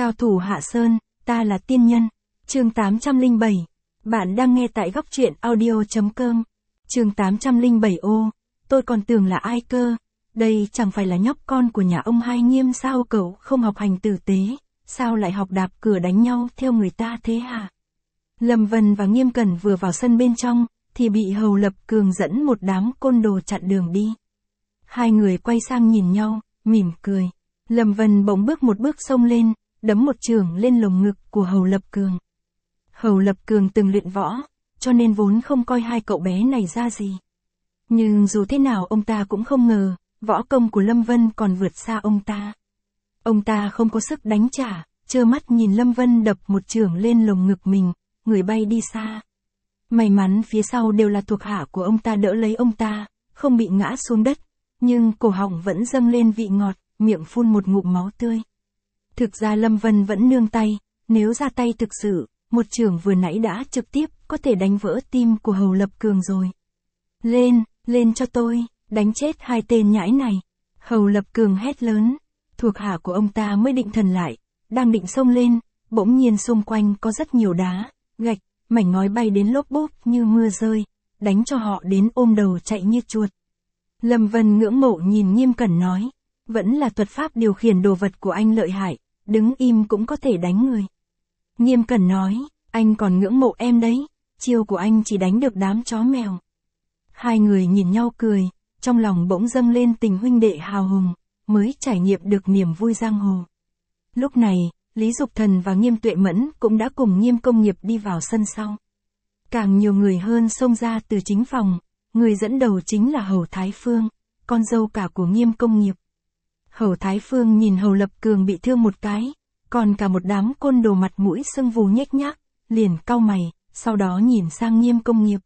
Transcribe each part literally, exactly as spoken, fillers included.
Cao thủ Hạ Sơn, ta là tiên nhân. Chương tám trăm lẻ bảy. Bạn đang nghe tại góc truyện audio chấm com. Chương tám trăm lẻ bảy. Ô, tôi còn tưởng là ai cơ. Đây chẳng phải là nhóc con của nhà ông Hai Nghiêm sao, cậu không học hành tử tế, sao lại học đạp cửa đánh nhau theo người ta thế hả? Lâm Vân và Nghiêm Cẩn vừa vào sân bên trong, thì bị Hầu Lập Cường dẫn một đám côn đồ chặn đường đi. Hai người quay sang nhìn nhau, mỉm cười. Lâm Vân bỗng bước một bước xông lên, đấm một chưởng lên lồng ngực của Hầu Lập Cường. Hầu Lập Cường từng luyện võ, cho nên vốn không coi hai cậu bé này ra gì. Nhưng dù thế nào ông ta cũng không ngờ, võ công của Lâm Vân còn vượt xa ông ta. Ông ta không có sức đánh trả, trơ mắt nhìn Lâm Vân đập một chưởng lên lồng ngực mình, người bay đi xa. May mắn phía sau đều là thuộc hạ của ông ta đỡ lấy ông ta, không bị ngã xuống đất, nhưng cổ họng vẫn dâng lên vị ngọt, miệng phun một ngụm máu tươi. Thực ra Lâm Vân vẫn nương tay, nếu ra tay thực sự, một chưởng vừa nãy đã trực tiếp có thể đánh vỡ tim của Hầu Lập Cường rồi. Lên, lên cho tôi, đánh chết hai tên nhãi này. Hầu Lập Cường hét lớn, thuộc hạ của ông ta mới định thần lại, đang định xông lên, bỗng nhiên xung quanh có rất nhiều đá, gạch, mảnh ngói bay đến lốp bốp như mưa rơi, đánh cho họ đến ôm đầu chạy như chuột. Lâm Vân ngưỡng mộ nhìn Nghiêm Cẩn nói, vẫn là thuật pháp điều khiển đồ vật của anh lợi hại, đứng im cũng có thể đánh người. Nghiêm Cẩn nói, anh còn ngưỡng mộ em đấy, chiêu của anh chỉ đánh được đám chó mèo. Hai người nhìn nhau cười, trong lòng bỗng dâng lên tình huynh đệ hào hùng, mới trải nghiệm được niềm vui giang hồ. Lúc này, Lý Dục Thần và Nghiêm Tuệ Mẫn cũng đã cùng Nghiêm Công Nghiệp đi vào sân sau. Càng nhiều người hơn xông ra từ chính phòng, người dẫn đầu chính là Hầu Thái Phương, con dâu cả của Nghiêm Công Nghiệp. Hầu Thái Phương nhìn Hầu Lập Cường bị thương một cái, còn cả một đám côn đồ mặt mũi sưng vù nhếch nhác, liền cau mày, sau đó nhìn sang Nghiêm Công Nghiệp.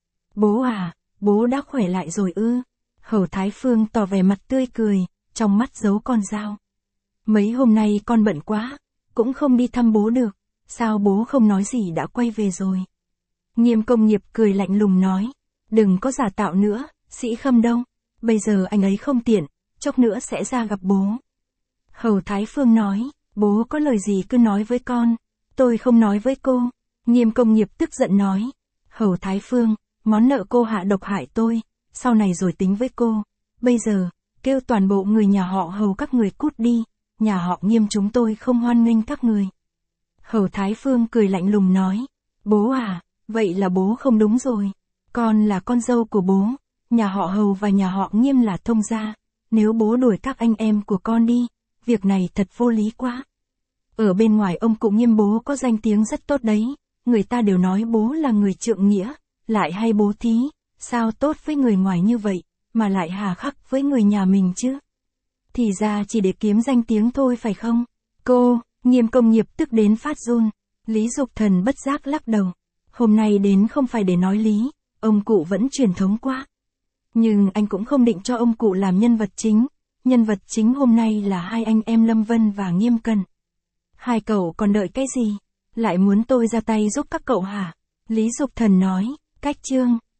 Bố à, bố đã khỏe lại rồi ư? Hầu Thái Phương tỏ vẻ mặt tươi cười, trong mắt giấu con dao. Mấy hôm nay con bận quá, cũng không đi thăm bố được, sao bố không nói gì đã quay về rồi? Nghiêm Công Nghiệp cười lạnh lùng nói, đừng có giả tạo nữa, Sĩ Khâm đâu, bây giờ anh ấy không tiện, chốc nữa sẽ ra gặp bố. Hầu Thái Phương nói, bố có lời gì cứ nói với con, tôi không nói với cô. Nghiêm Công Nghiệp tức giận nói, Hầu Thái Phương, món nợ cô hạ độc hại tôi, sau này rồi tính với cô, bây giờ, kêu toàn bộ người nhà họ Hầu các người cút đi, nhà họ Nghiêm chúng tôi không hoan nghênh các người. Hầu Thái Phương cười lạnh lùng nói, bố à, vậy là bố không đúng rồi, con là con dâu của bố, nhà họ Hầu và nhà họ Nghiêm là thông gia, nếu bố đuổi các anh em của con đi, việc này thật vô lý quá. Ở bên ngoài ông cụ Nghiêm bố có danh tiếng rất tốt đấy, người ta đều nói bố là người trượng nghĩa, lại hay bố thí, sao tốt với người ngoài như vậy, mà lại hà khắc với người nhà mình chứ? Thì ra chỉ để kiếm danh tiếng thôi phải không? Cô, Nghiêm Công Nghiệp tức đến phát run. Lý Dục Thần bất giác lắc đầu. Hôm nay đến không phải để nói lý, ông cụ vẫn truyền thống quá. Nhưng anh cũng không định cho ông cụ làm nhân vật chính. Nhân vật chính hôm nay là hai anh em Lâm Vân và Nghiêm Cẩn. Hai cậu còn đợi cái gì? Lại muốn tôi ra tay giúp các cậu hả? Lý Dục Thần nói, cách chương.